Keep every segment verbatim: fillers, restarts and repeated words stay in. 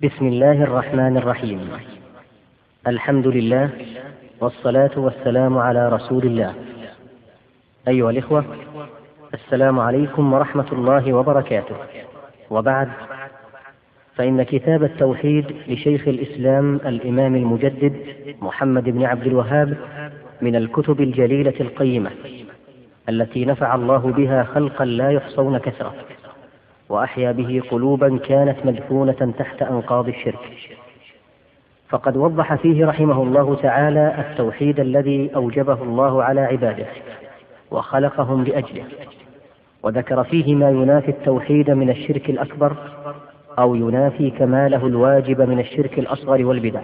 بسم الله الرحمن الرحيم. الحمد لله والصلاة والسلام على رسول الله. أيها الإخوة، السلام عليكم ورحمة الله وبركاته. وبعد، فإن كتاب التوحيد لشيخ الإسلام الإمام المجدد محمد بن عبد الوهاب من الكتب الجليلة القيمة التي نفع الله بها خلقا لا يحصون كثرة، وأحيا به قلوبا كانت مدفونة تحت أنقاض الشرك. فقد وضح فيه رحمه الله تعالى التوحيد الذي أوجبه الله على عباده وخلقهم لأجله، وذكر فيه ما ينافي التوحيد من الشرك الأكبر أو ينافي كماله الواجب من الشرك الأصغر والبدع.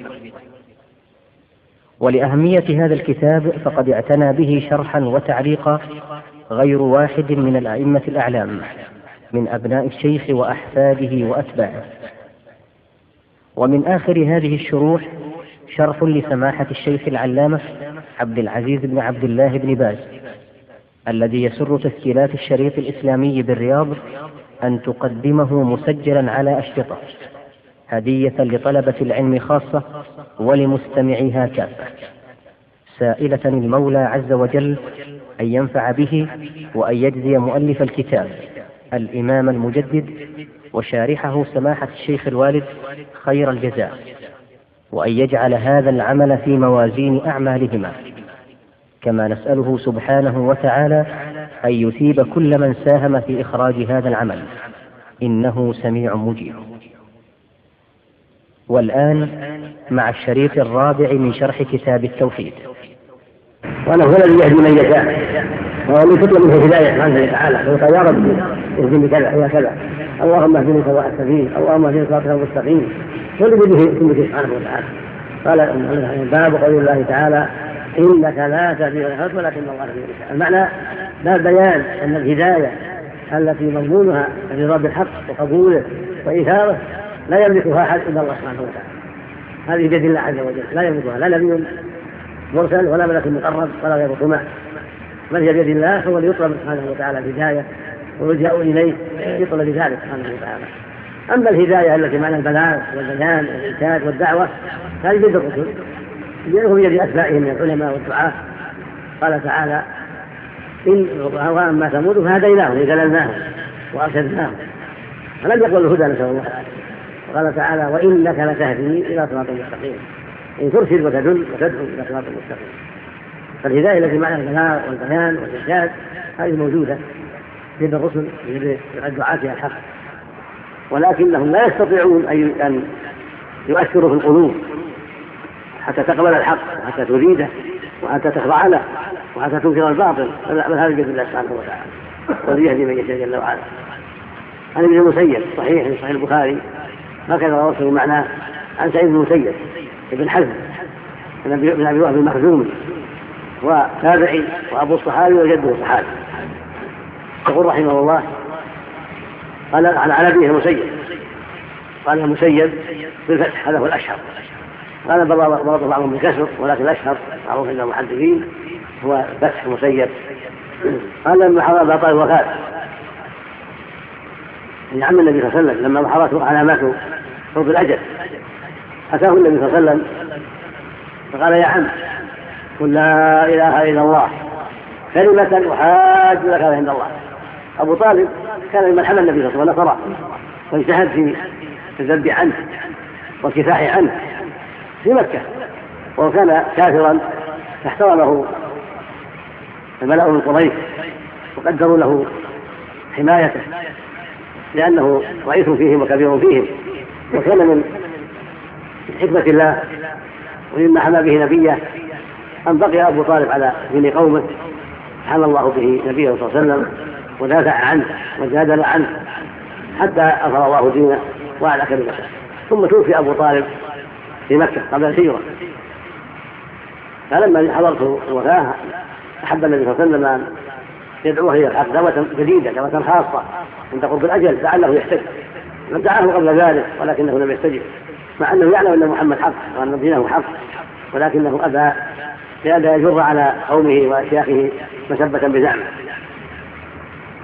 ولأهمية هذا الكتاب فقد اعتنى به شرحا وتعليقا غير واحد من الأئمة الأعلام من أبناء الشيخ وأحفاده وأتباعه. ومن آخر هذه الشروح شرح لسماحة الشيخ العلامة عبد العزيز بن عبد الله بن باز، الذي يسر تسجيلات الشريط الإسلامي بالرياض أن تقدمه مسجلا على أشرطة هدية لطلبة العلم خاصة ولمستمعيها كافة، سائلة المولى عز وجل أن ينفع به وأن يجزي مؤلف الكتاب الإمام المجدد وشارحه سماحة الشيخ الوالد خير الجزاء، وأن يجعل هذا العمل في موازين أعمالهما. كما نسأله سبحانه وتعالى أن يثيب كل من ساهم في إخراج هذا العمل، إنه سميع مجيب. والآن مع الشريط الرابع من شرح كتاب التوحيد. وأنه هو الذي يهدي من يشاء، وهو من تطلب منه الهداية سبحانه وتعالى، فيقول يا رب اهدني كذا يا كذا، اللهم اهدني سواء السبيل، اللهم اهدني صراطك المستقيم، كل به كل سبحانه وتعالى. قال باب قول الله تعالى إنك لا تهدي من أحببت ولكن الله يهدي من يشاء. المعنى باب بيان أن الهداية التي مضمونها رضا بالحق وقبوله وإيثاره لا يملكها أحد إلا الله سبحانه وتعالى. هذه بيد الله عز وجل، لا يملكها لا نبي مرسل ولا ملك مقرب ولا غير طمع، بل هي بيد الله، هو اللي يطلب سبحانه وتعالى الهداية ويلجأ إليه يطلب ذلك سبحانه وتعالى. أما الهداية التي معنى البلاغ والبيان والإرشاد والدعوة هذه بيد الرسل، بيده بيد أتباعهم من العلماء والدعاة. قال تعالى إن وأما ثمود فهديناهم دللناهم وأرشدناهم، فلم يقبل الهدى نسأل الله تعالى. وقال تعالى وإنك لتهدي إلى صراط مستقيم، إن ترشد وتدل وتدعو إلى صراط مستقيم. فالهداية التي معنى البلاغ والبيان والإرشاد هذه موجودة بيد الرسل بيد الدعاة إلى الحق، ولكنهم لا يستطيعون أن يؤثروا في القلوب حتى تقبل الحق وحتى تريده وحتى تخضع له وحتى تنكر الباطل، بل هذا بيد الله سبحانه وتعالى، والذي يهدي من يشاء جل وعلا. عن ابن المسيب صحيح في صحيح البخاري هكذا رواه معناه عن سعيد بن المسيب ابن حزم بن ابي وهب المخزومي وتابعي وابو الصحابي وجده صحابي، يقول رحمه الله قال عن ابيه المسيب قال المسيب بالفتح، هذا هو الاشهر. قال برضه بعضهم بالكسر، ولكن الاشهر معروف عند المحدثين هو فتح المسيب. قال لما حضر ابا طالب وفاه ان عم النبي صلى الله عليه وسلم، لما حضرته علاماته قرب الاجل اتاه النبي صلى الله عليه وسلم فقال يا عم قل لا اله الا الله كلمه احاج لك عند الله. ابو طالب كان ممن حمى النبي صلى الله عليه وسلم ونصره واجتهد في الذب عنه والكفاح عنه في مكه، وكان كافرا فاحترمه الملأ من قريش وقدروا له حمايته لأنه رئيس فيهم وكبير فيهم، وكان من حكمة الله ومما حمى به نبيه أن بقي أبو طالب على دين قومه، حمى الله به نبيه صلى الله عليه وسلم ودافع عنه وجادل عنه حتى أظهر الله دينه وعلى كلمته. ثم توفي أبو طالب في مكة قبل الهجرة، فلما حضرته الوفاة أحب النبي صلى الله عليه وسلم أن يدعوه إلى الحق دعوة جديدة دعوة خاصة عند قرب الأجل لعله يحتج. من دعاه قبل ذلك ولكنه لم يستجب، مع أنه يعلم أن محمد حق وأن دينه حق، ولكنه أبى لئلا يجر على قومه وأشياخه مسبة بزعمه،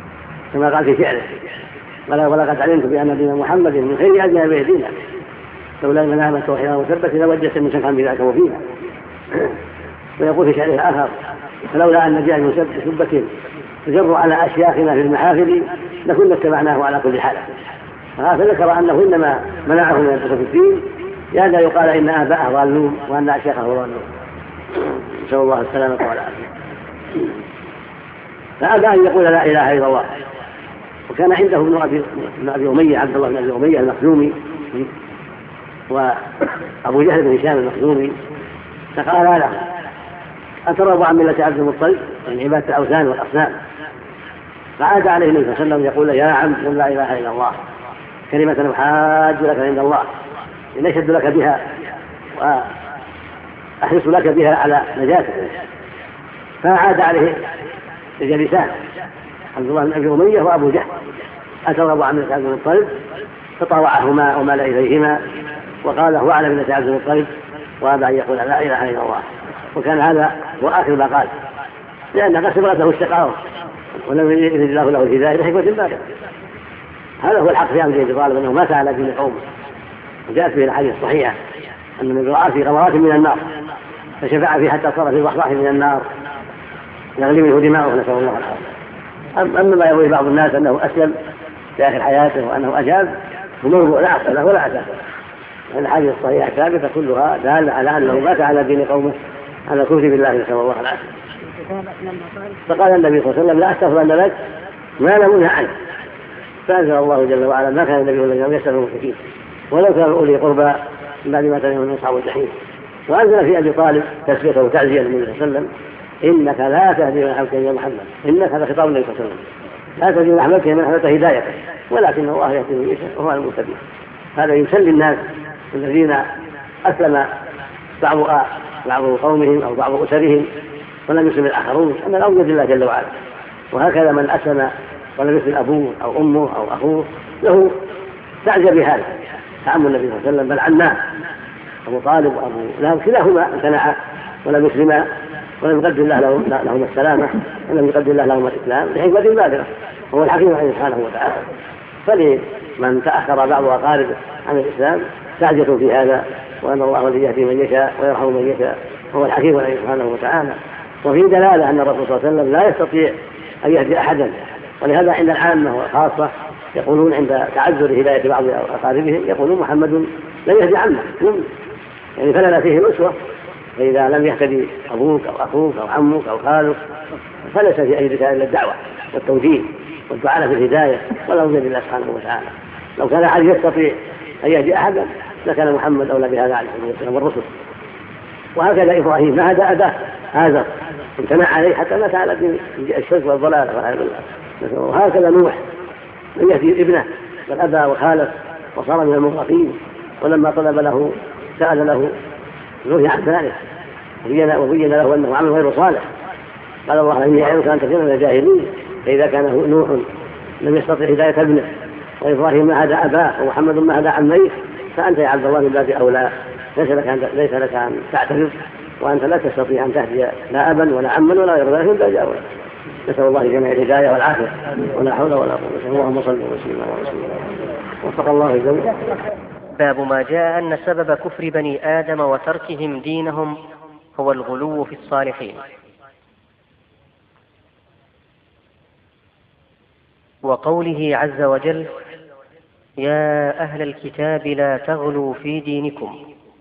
كما قال في شعره ولقد علمت بأن دين محمد من خير أدنى به دينا لولا الملامة وحيرا وثبت لوجدت مسكا بذاك وفيها. ويقول في شعره آخر: فلولا أن جاء بسبة تجر على أشياخنا في المحافل لكنا اتبعناه على كل حال. فذكر أنه إنما منعه من الدخول في الدين لئلا يقال إن آباءه ضالون وأن أشياخه ضالون، نسأل الله السلامة والعافية. فأبى أن يقول لا إله إلا الله. وكان عنده ابن أبي, ابن أبي أمية عبد الله بن أبي أمية المخزومي وأبو جهل بن هشام المخزومي، فقال له: أترضى عن ملة عبد المطلب من عبادة الأوثان والأصنام؟ فعاد عليه النبي صلى الله عليه وسلم يقول: يا عم قل لا إله إلا الله كلمة أحاج لك عند الله إن أشهد لك بها وأحرص لك بها على نجاتك. فعاد عليه الجلسان عبد الله بن أبي أمية وأبو جهل: أترضى عن ملة عبد المطلب؟ فطاوعهما ومال إليهما وقال: هو على ملة عبد المطلب، وأبى أن يقول لا إله إلا الله. وكان هذا هو آخر ما قال، لأن قد سبقته الشقاوة ولم يجد الله له الهداية لحكمة بالغة. هذا هو الحق في أمر أبي طالب، أنه مات على دين قومه. وجاءت به الحديث الصحيحة أن من رأى في غمرات من النار فشفع فيه حتى صار في ضحضاح من النار يغلي منه دماؤه، نسأل الله العافية. أما ما يروي بعض الناس أنه أسلم في آخر حياته وأنه أجاب فمرضو لا أصل له ولا أساس. الحديث الصحيحة الثابتة كلها دالة على أنه مات على دين قومه على الكفر بالله، نسأل الله العافية. فقال النبي صلى الله عليه وسلم: لا أستغفرن لك ما لم أنه عنه. فأنزل الله جل وعلا: ما كان النبي الذين يسألون المشركين ولو كانوا أولي قربى من بعد ما تبين من أصحاب الجحيم. وأنزل في أبي طالب تسبيحه وتعزية للنبي صلى الله عليه وسلم: إنك لا تهدي من أحببت يا محمد. إنك هذا خطاب النبي صلى الله عليه وسلم، لا تهدي من أحببت من أحببت هدايته ولكن الله يهدي من يشاء وهو المهتدي. هذا يسلي الناس الذين أسلم بعض بعض قومهم أو بعض أسرهم ولم يسلم الآخرون أن الأمر بيد الله جل وعلا. وهكذا من أسلم ولم يسلم أبوه أو أمه أو أخوه له تعجب بهذا تعم النبي صلى الله عليه وسلم، بل عناه أبو طالب وأبو لهب كلاهما امتنعا ولم يسلما ولم يقدر الله لهم السلامة ولم يقدر الله لهم الإسلام لحكمة بالغة، وهو الحكيم عليه سبحانه وتعالى. فلمن تأخر بعض أقارب عن الإسلام تعجب في هذا، وأن الله الذي يهدي من يشاء ويرحم من يشاء وهو الحكيم عليه سبحانه وتعالى. وفي دلالة أن الرسول صلى الله عليه وسلم لا يستطيع أن يهدي أحدا، ولهذا عند العامة والخاصة يقولون عند تعذر هداية بعض أقاربهم يقولون محمد لن يهدي عمه، يعني فلنا فيه الأسوة. فإذا لم يهتدي أبوك أو أخوك أو عمك أو خالك فليس في أيدك إلا الدعوة والتوجيه والدعاء في الهداية والأمر بيد الله سبحانه وتعالى. لو كان أحد يستطيع أن يهدي أحدا لكان محمد أولى بهذا عليه الصلاة والسلام والرسل. وهكذا إبراهيم ما هدى أباه هذا امتنع عليه حتى مات على دين الشرك والضلال والعياذ بالله. وهكذا نوح لم يهدي ابنه بل أبى وخالف وصار من المغرقين، ولما طلب له سأل له نهي عن ذلك وبين له أنه عمل غير صالح. قال الله: إني أعظك أن تكون من الجاهلين. فإذا كان نوح لم يستطع هداية ابنه وإبراهيم ما هدى أباه ومحمد ما هدى عميه فأنت يا عبد الله من باب أولى. ليس لك أن ليس لك أن تعترض وأنت لا تستطيع أن تهدي لا أبا ولا عما ولا غير ذلك من باب أولى. نسأل الله جميع الهداية والعافية ولا حول ولا قوة. اللهم صل وسلم على رسول الله وفق الله الجميع. باب ما جاء أن سبب كفر بني آدم وتركهم دينهم هو الغلو في الصالحين. وقوله عز وجل: يا أهل الكتاب لا تغلوا في دينكم.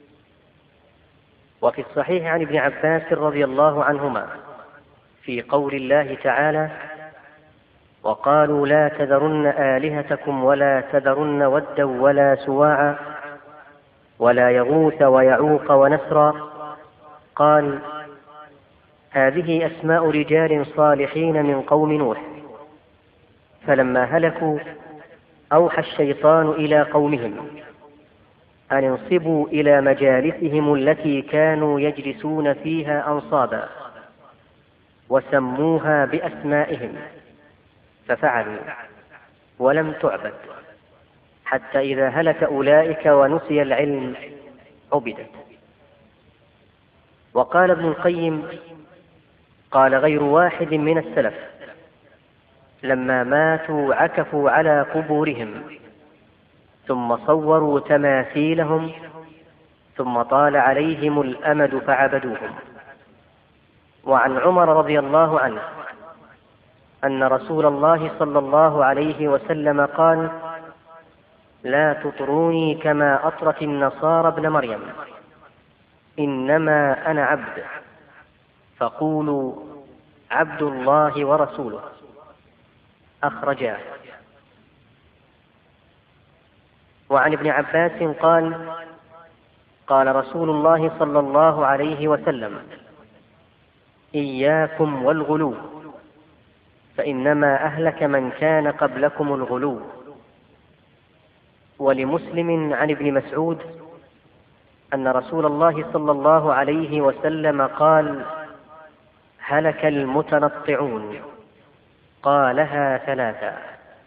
وفي الصحيح عن ابن عباس رضي الله عنهما في قول الله تعالى: وقالوا لا تذرن آلهتكم ولا تذرن ودا ولا سواعا ولا يغوث ويعوق ونسرا. قال: هذه أسماء رجال صالحين من قوم نوح، فلما هلكوا أوحى الشيطان إلى قومهم أن انصبوا إلى مجالسهم التي كانوا يجلسون فيها أنصابا وسموها بأسمائهم، ففعلوا ولم تعبد حتى إذا هلك أولئك ونسي العلم عبدت. وقال ابن القيم: قال غير واحد من السلف لما ماتوا عكفوا على قبورهم ثم صوروا تماثيلهم ثم طال عليهم الأمد فعبدوهم. وعن عمر رضي الله عنه أن رسول الله صلى الله عليه وسلم قال: لا تطروني كما أطرت النصارى ابن مريم، إنما أنا عبد، فقولوا عبد الله ورسوله. أخرجاه. وعن ابن عباس قال: قال رسول الله صلى الله عليه وسلم: إياكم والغلو، فإنما أهلك من كان قبلكم الغلو. ولمسلم عن ابن مسعود أن رسول الله صلى الله عليه وسلم قال: هلك المتنطعون، قالها ثلاثا.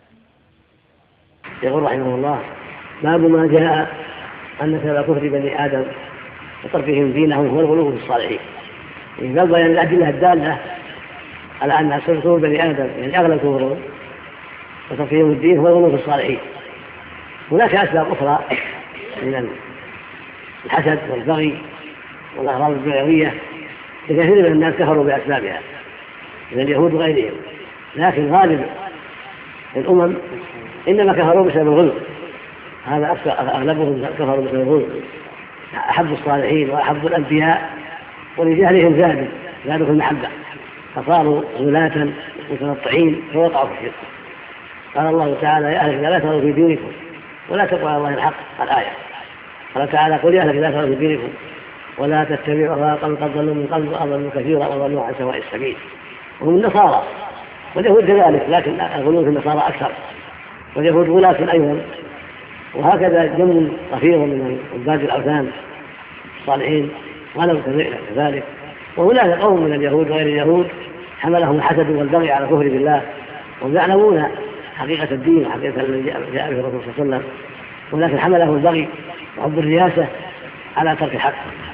يقول رحمه الله: باب ما جاء أن سبب كفر بني آدم وتركهم دينهم هو الغلو في الصالحين. يعني قال بيان الأدلة الدالة على أن سبب كفر بني آدم يعني أغلب كفرهم وتركهم الدين هو الغلو في الصالحين. هناك أسباب أخرى من الحسد والبغي والأغراض الدنيوية لكثير من الناس كفروا بأسبابها من اليهود وغيرهم، لكن غالب الأمم إنما كفروا بسبب الغلو. هذا أغلبهم كفروا بسبب الغلو، أحبوا الصالحين وأحبوا الأنبياء ولجهلهم زادوا زادوا في المحبة فصاروا غلاة متنطعين فوقعوا في الشرك. قال الله تعالى: يا أهل لا تغلوا في دينكم ولا تقولوا على الله الحق. الآية قال تعالى: قل يا أهل لا تغلوا في دينكم ولا تتبعوا أهواء قوم قد ضلوا من قبل وأضلوا كثيرا وضلوا عن سواء السبيل. وهم النصارى واليهود كذلك، لكن الغلو في النصارى أكثر، واليهود غلاة أيضا. وهكذا جمع كثير من عباد الأوثان الصالحين غلوا كذلك. وهناك قوم من اليهود وغير اليهود حملهم الحسد والبغي على كفر بالله وهم يعلمون حقيقة الدين وحقيقة الذي جاء به الرسول صلى الله عليه وسلم، ولكن حملهم البغي وحب الرياسة على ترك الحق.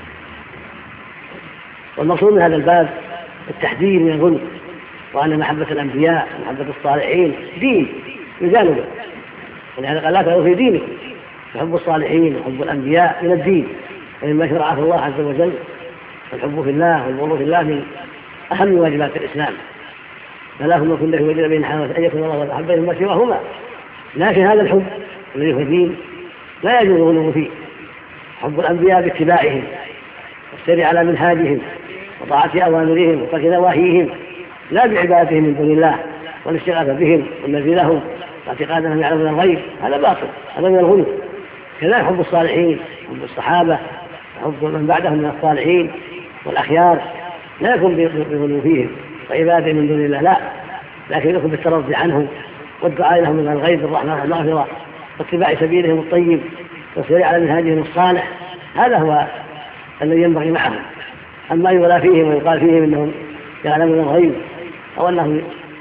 والمقصود من هذا الباب التحذير من الغلو، وأن محبة الأنبياء ومحبة الصالحين دين يزال به، ولهذا قال: لا تغلوا في دينكم. فحب الصالحين وحب الأنبياء من الدين ومما شرعه الله عز وجل. الحب في الله والبغض في الله من أهم واجبات الإسلام. فلهم كل في وجه بين حوالي أن يكون الله والأحب بينهما سواهما. لكن هذا الحب الذي هو دين لا يجوز الغلو فيه. حب الأنبياء باتباعهم والسير على منهاجهم وطاعة أوامرهم وترك نواهيهم، لا بعبادتهم من دون الله والاستغاثة بهم والنذر لهم واعتقاد أنهم يعلمون الغيب. هذا باطل، هذا من الغلو. كذلك حب الصالحين، حب الصحابة، حب من بعدهم من الصالحين والأخيار لا يكون بغلو فيهم وعبادة من دون الله، لا، لكن يكون بالترضي عنهم والدعاء لهم من الغيب بالرحمة والمغفرة واتباع سبيلهم الطيب والسير على منهاجهم الصالح. هذا هو الذي ينبغي معهم. أما يغلى فيهم ويقال فيهم أنهم يعلمون الغيب أو أنهم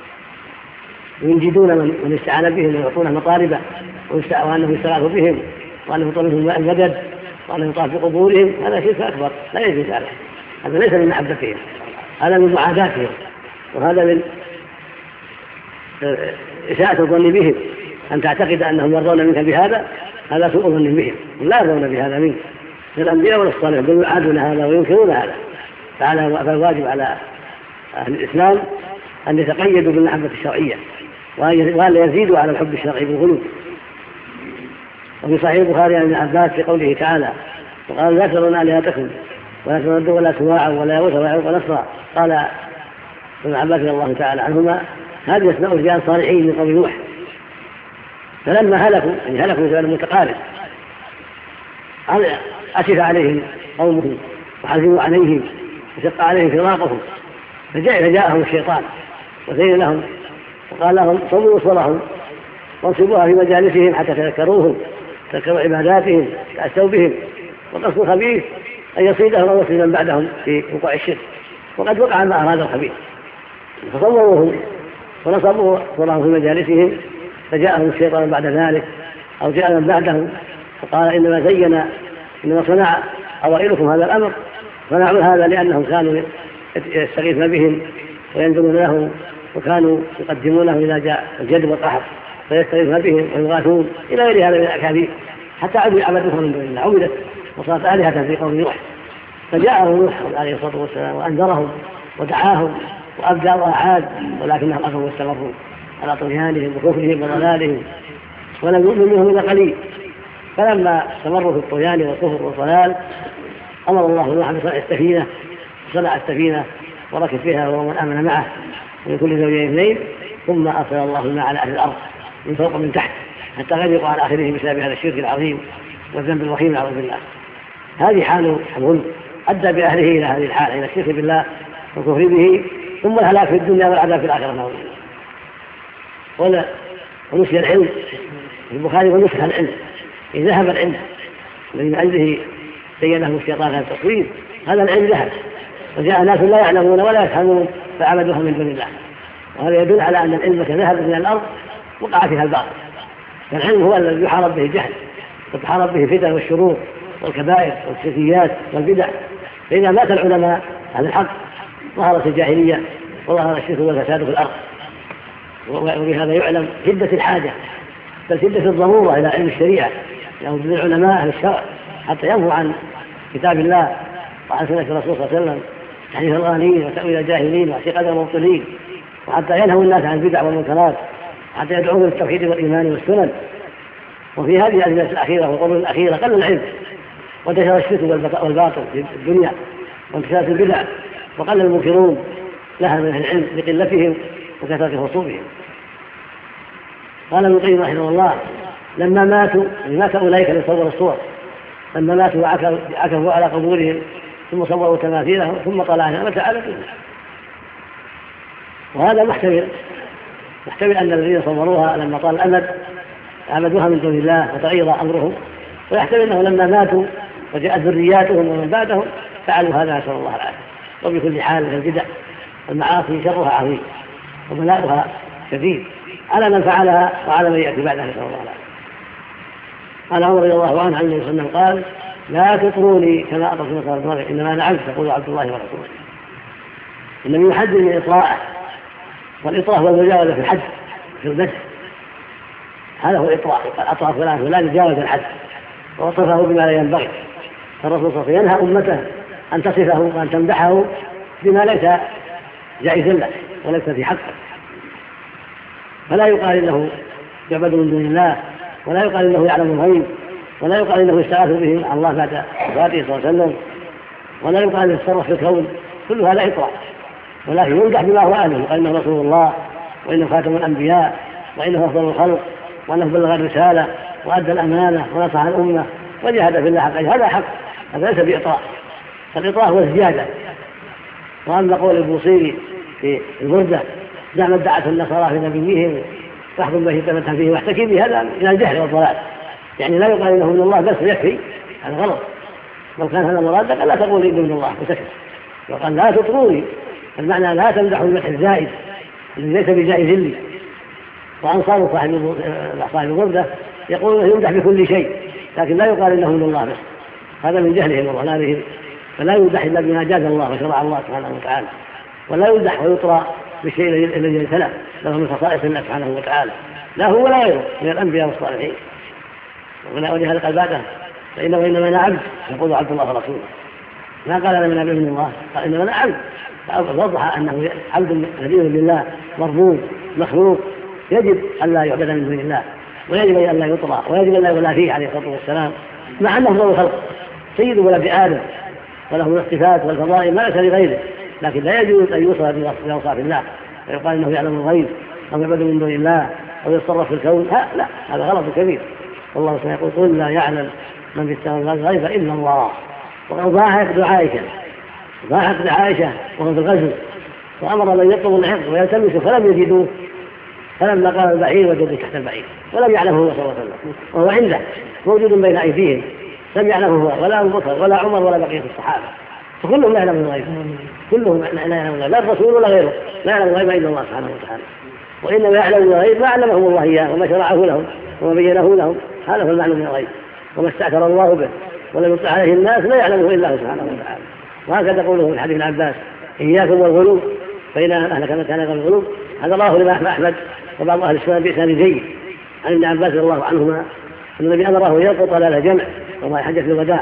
ينجدون من استعان بهم ويعطونه مطالبه وأنهم يستغاثوا بهم وأنهم يطلبهم المدد وأنهم يطاف بقبورهم، هذا شرك أكبر لا يجوز هذا. هذا ليس من محبتهم، هذا من معاداتهم، وهذا من إساءة الظن بهم. أن تعتقد أنهم يرضون منك بهذا، هذا سوء ظن بهم، لا يرضون بهذا منك. الأنبياء والصالحين بل يعادون هذا وينكرون هذا. فالواجب على أهل الإسلام أن يتقيدوا بالمحبة الشرعية وأن يزيدوا على الحب الشرعي بالغلو. وفي صحيح البخاري عن ابن عباس في قوله تعالى: وقال: لا تذرون آلهتكم ولا تردوا ولا سواعا ولا يغوث ويعوق ونسرا. قال ابن عباس رضي الله تعالى عنهما: هذه أسماء رجال صالحين من قوم نوح، فلما هلكوا يعني هلكوا بسبب متقارب أسف عليهم قومهم وحزنوا عليهم وشق عليهم فراقهم، فجاء فجاءهم الشيطان وزين لهم وقال لهم: صلوا وصلهم وانصبوها في مجالسهم حتى تذكروهم تذكروا عباداتهم تأسوا بهم. والقصد الخبيث أن يصيدهم أو يصيد من بعدهم في وقوع الشرك، وقد وقع ما أراد الخبيث، فصوروهم ونصبوا صلهم في مجالسهم. فجاءهم الشيطان بعد ذلك أو جاء من بعدهم فقال: إنما زين إنما صنع أوائلكم هذا الأمر، صنعوا هذا لأنهم كانوا يستغيثون بهم وينزلون لهم وكانوا يقدمونه إذا جاء الجد والقحط فيستغيثون بهم ويغاثون إلى غير هذا من الأكاذيب، حتى عبدوا عبدوها من دون الله، عبدت وصارت آلهة في قوم نوح. فجاءهم نوح عليه الصلاة والسلام وأنذرهم ودعاهم وأبدى وأعاد، ولكنهم أبوا واستمروا على طغيانهم وكفرهم وضلالهم ولم يؤمنوا منهم إلا قليل. فلما استمروا في الطغيان والكفر والضلال أمر الله نوحا بصنع السفينة، صنع السفينة وركب فيها ومن آمن معه من كل زوجين اثنين، ثم أرسل الله الماء على أهل الأرض من فوق ومن تحت حتى غرقوا على آخرهم بسبب هذا الشرك العظيم والذنب الوخيم نعوذ بالله. هذه حال الظلم أدى بأهله إلى هذه الحال، إلى الشرك بالله والكفر به، ثم الهلاك في الدنيا والعذاب في الآخرة نعوذ بالله. ونسي العلم في البخاري ونسخ العلم، إذا ذهب العلم الذي من عنده زينه الشيطان هذا التصوير، هذا العلم ذهب وجاء ناس لا يعلمون ولا يفهمون فعبدوها من دون الله. وهذا يدل على أن العلم كذهب من الأرض وقع فيها الباطل. فالعلم هو الذي يحارب به الجهل وتحارب به الفتن والشرور والكبائر والشركيات والبدع. فإذا مات العلماء عن الحق ظهرت الجاهلية وظهر الشرك والفساد في الأرض. وبهذا يعلم شدة الحاجة بل شدة الضرورة إلى علم الشريعة، لابد من العلماء أهل الشرع حتى ينهوا عن كتاب الله وعن سنة الرسول صلى الله عليه وسلم تحريف الغالين وتأويل الجاهلين واعتقاد المبطلين، وحتى ينهوا الناس عن البدع والمنكرات، حتى يدعون للتوحيد والإيمان والسنن. وفي هذه الأزمنة الأخيرة والقرون الأخيرة قل العلم وانتشر الشرك والباطل في الدنيا وانتشرت البدع وقل المنكرون لها من العلم لقلتهم وكثرة خصومهم. قال ابن القيم رحمه الله لما ماتوا مات أولئك اللي صوروا الصور، لما ماتوا وعكفوا على قبورهم ثم صوروا تماثيلهم ثم طلع نعمة على فيهم. وهذا محتمل محتمل أن الذين صوروها لما طال الأمد عبدوها من دون الله وتغير أمرهم، ويحتمل أنه لما ماتوا وجاءت ذرياتهم ومن بعدهم فعلوا هذا نسأل الله العافية. وبكل حال من البدع والمعاصي شرها عظيم وبلاؤها شديد على من فعلها وعلى من يأتي بعدها نسأل الله العافية. قال عمر رضي الله عنه عن النبي صلى الله عليه وسلم قال لا تطروني كما أطرت نصارى المغرب إنما أنا عبد تقول عبد الله ورسوله. النبي يحذر من إطراءه، والإطراء هو المجاوزة في الحد في المدح، هذا هو الإطراء. قال أطراء فلان فلان يجاوز الحد ووصفه بما لا ينبغي. فالرسول صلى الله عليه وسلم ينهى أمته أن تصفه وأن تمدحه بما ليس جائز له وليس في حقه. فلا يقال إنه يعبد من دون الله، ولا يقال إنه يعلم الغيب، ولا يقال إنه يستغاث به عن الله بعد وفاته صلى الله عليه وسلم، ولا يقال إنه يتصرف في الكون. كل هذا إطراء، ولكن يمدح بما هو أهله، وإنه رسول الله وإنه خاتم الأنبياء وإنه أفضل الخلق وأنه بلغ الرسالة وأدى الأمانة ونصح الأمة وجاهد في الله حق. هذا حق، هذا ليس بإطراء. فالإطراء هو الزيادة. وأما قول البوصيري في البردة دعما ادعته النصارى في نبيهم فاحكم به تمتع فيه واحتكي به، هذا من الجهل والضلال. يعني لا يقال إنه من الله بس يكفي، هذا غلط. لو كان هذا مراد قال لا تقول إنه من الله وسكت. وقال لا تطروني، المعنى لا تمدحوا المدح الزائد الذي ليس بجائز لي. وأنصار صاحب صاحب البردة يقولون يمدح بكل شيء، لكن لا يقال إنه من الله بس، هذا من جهلهم وضلالهم. فلا يمدح إلا بما جاز الله وشرع الله سبحانه وتعالى، ولا يمدح ويطرى بالشيء الذي يتلى له من خصائص الله سبحانه وتعالى، لا هو ولا غيره من الأنبياء والصالحين. ولهذا قال بعده فإنه إنما أنا عبد يقول عبد الله ورسوله، ما قال أنا من عبد من الله، قال إنما أنا عبد. فوضح أنه عبد نبي لله مربوب مخلوق يجب أن لا يعبد من دون الله، ويجب أن لا يطرى، ويجب أن لا يولى فيه عليه الصلاة والسلام، مع أنه أفضل الخلق سيد ولد آدم وله الاصطفات والفضائل ما ليس لغيره، لكن لا يجوز أن يوصف بأوصاف الله ويقال إنه يعلم الغيب أو يعبد من دون الله أو يتصرف في الكون. لا، هذا غلط كبير. والله سيقول قل لا يعلم من في السماوات والأرض الغيب إلا الله. وقد ضاع عقد عائشة ضاع عقد عائشة وهو في الغزو، وأمر من يطلب العقد ويلتمسه فلم يجدوه، فلما قال البعير وجدوا تحت البعير ولم يعلمه هو صلى الله عليه وسلم، وهو عنده موجود بين أيديهم، لم يعلمه هو ولا أبو بكر ولا عمر ولا بقية الصحابة. فكلهم لا يعلمون الغيب، كلهم لا يعلمون الغيب، لا الرسول ولا غيره، لا يعلم الغيب إلا الله سبحانه وتعالى. وإنما يعلم الغيب ما علمهم الله إياه وما شرعه لهم وما بينه لهم، هذا هو المعلوم من الغيب. وما استأثر الله به ولم يطلع عليه الناس لا يعلمه إلا الله سبحانه وتعالى. وهكذا قوله في الحديث ابن عباس إياكم والغلو فإن أهلك من كان قبل الغلو. هذا الله لما أحمد وبعض أهل السنة بإسناد جيد عن ابن عباس رضي الله عنهما أن النبي أمره يلقط على الجمع وما حجة الوداع،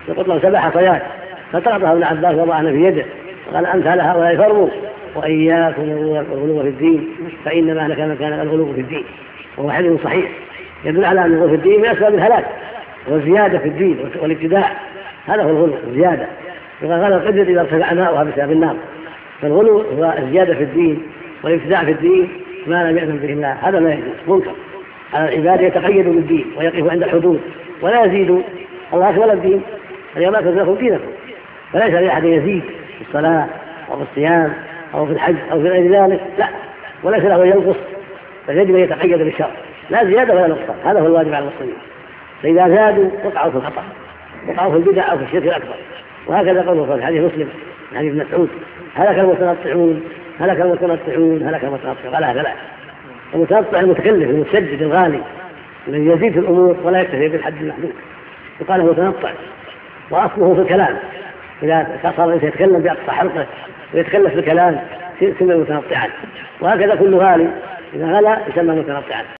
يقول له سبع حصيات فتعطها ابن عباس وضعنا في يده قال أمثال هؤلاء فروا وإياكم الغلو في الدين فإنما أهلك من كان الغلو في الدين، وهو حديث صحيح يدل على أن الغلو في الدين من أسباب الهلاك والزيادة في الدين والابتداع. هذا هو الغلو الزيادة، وقال غلو القدر إذا ارتفع ماؤها بسبب النار. فالغلو هو الزيادة في الدين والابتداع في الدين ما لم يأذن به الله، هذا ما يجوز منكر. على العباد يتقيدوا بالدين ويقفوا عند الحدود ولا يزيدوا. الله أكمل الدين اليوم أكمل لكم دينكم، فليس لأحد يزيد في الصلاة أو في الصيام أو في الحج أو في غير ذلك، لا، وليس له ينقص، فيجب أن يتقيد بالشرع، لا زيادة ولا نقصان. هذا هو الواجب على المسلمين. فإذا زادوا وقعوا في الخطأ، وقعوا في البدع أو في الشرك الأكبر. وهكذا قوله في حديث مسلم من حديث ابن مسعود هلك المتنطعون هلك المتنطعون هلك المتنطعون قالها ثلاث. المتنطع المتكلف المتشدد الغالي الذي يزيد في الأمور ولا يكتفي بالحد المحدود يقال له متنطع. وأصله في الكلام، إذا صار الإنسان يتكلم بأقصى حلقه ويتكلف في الكلام يسمى متنطعا. وهكذا كل غالي إذا غلا يسمى متنطعا.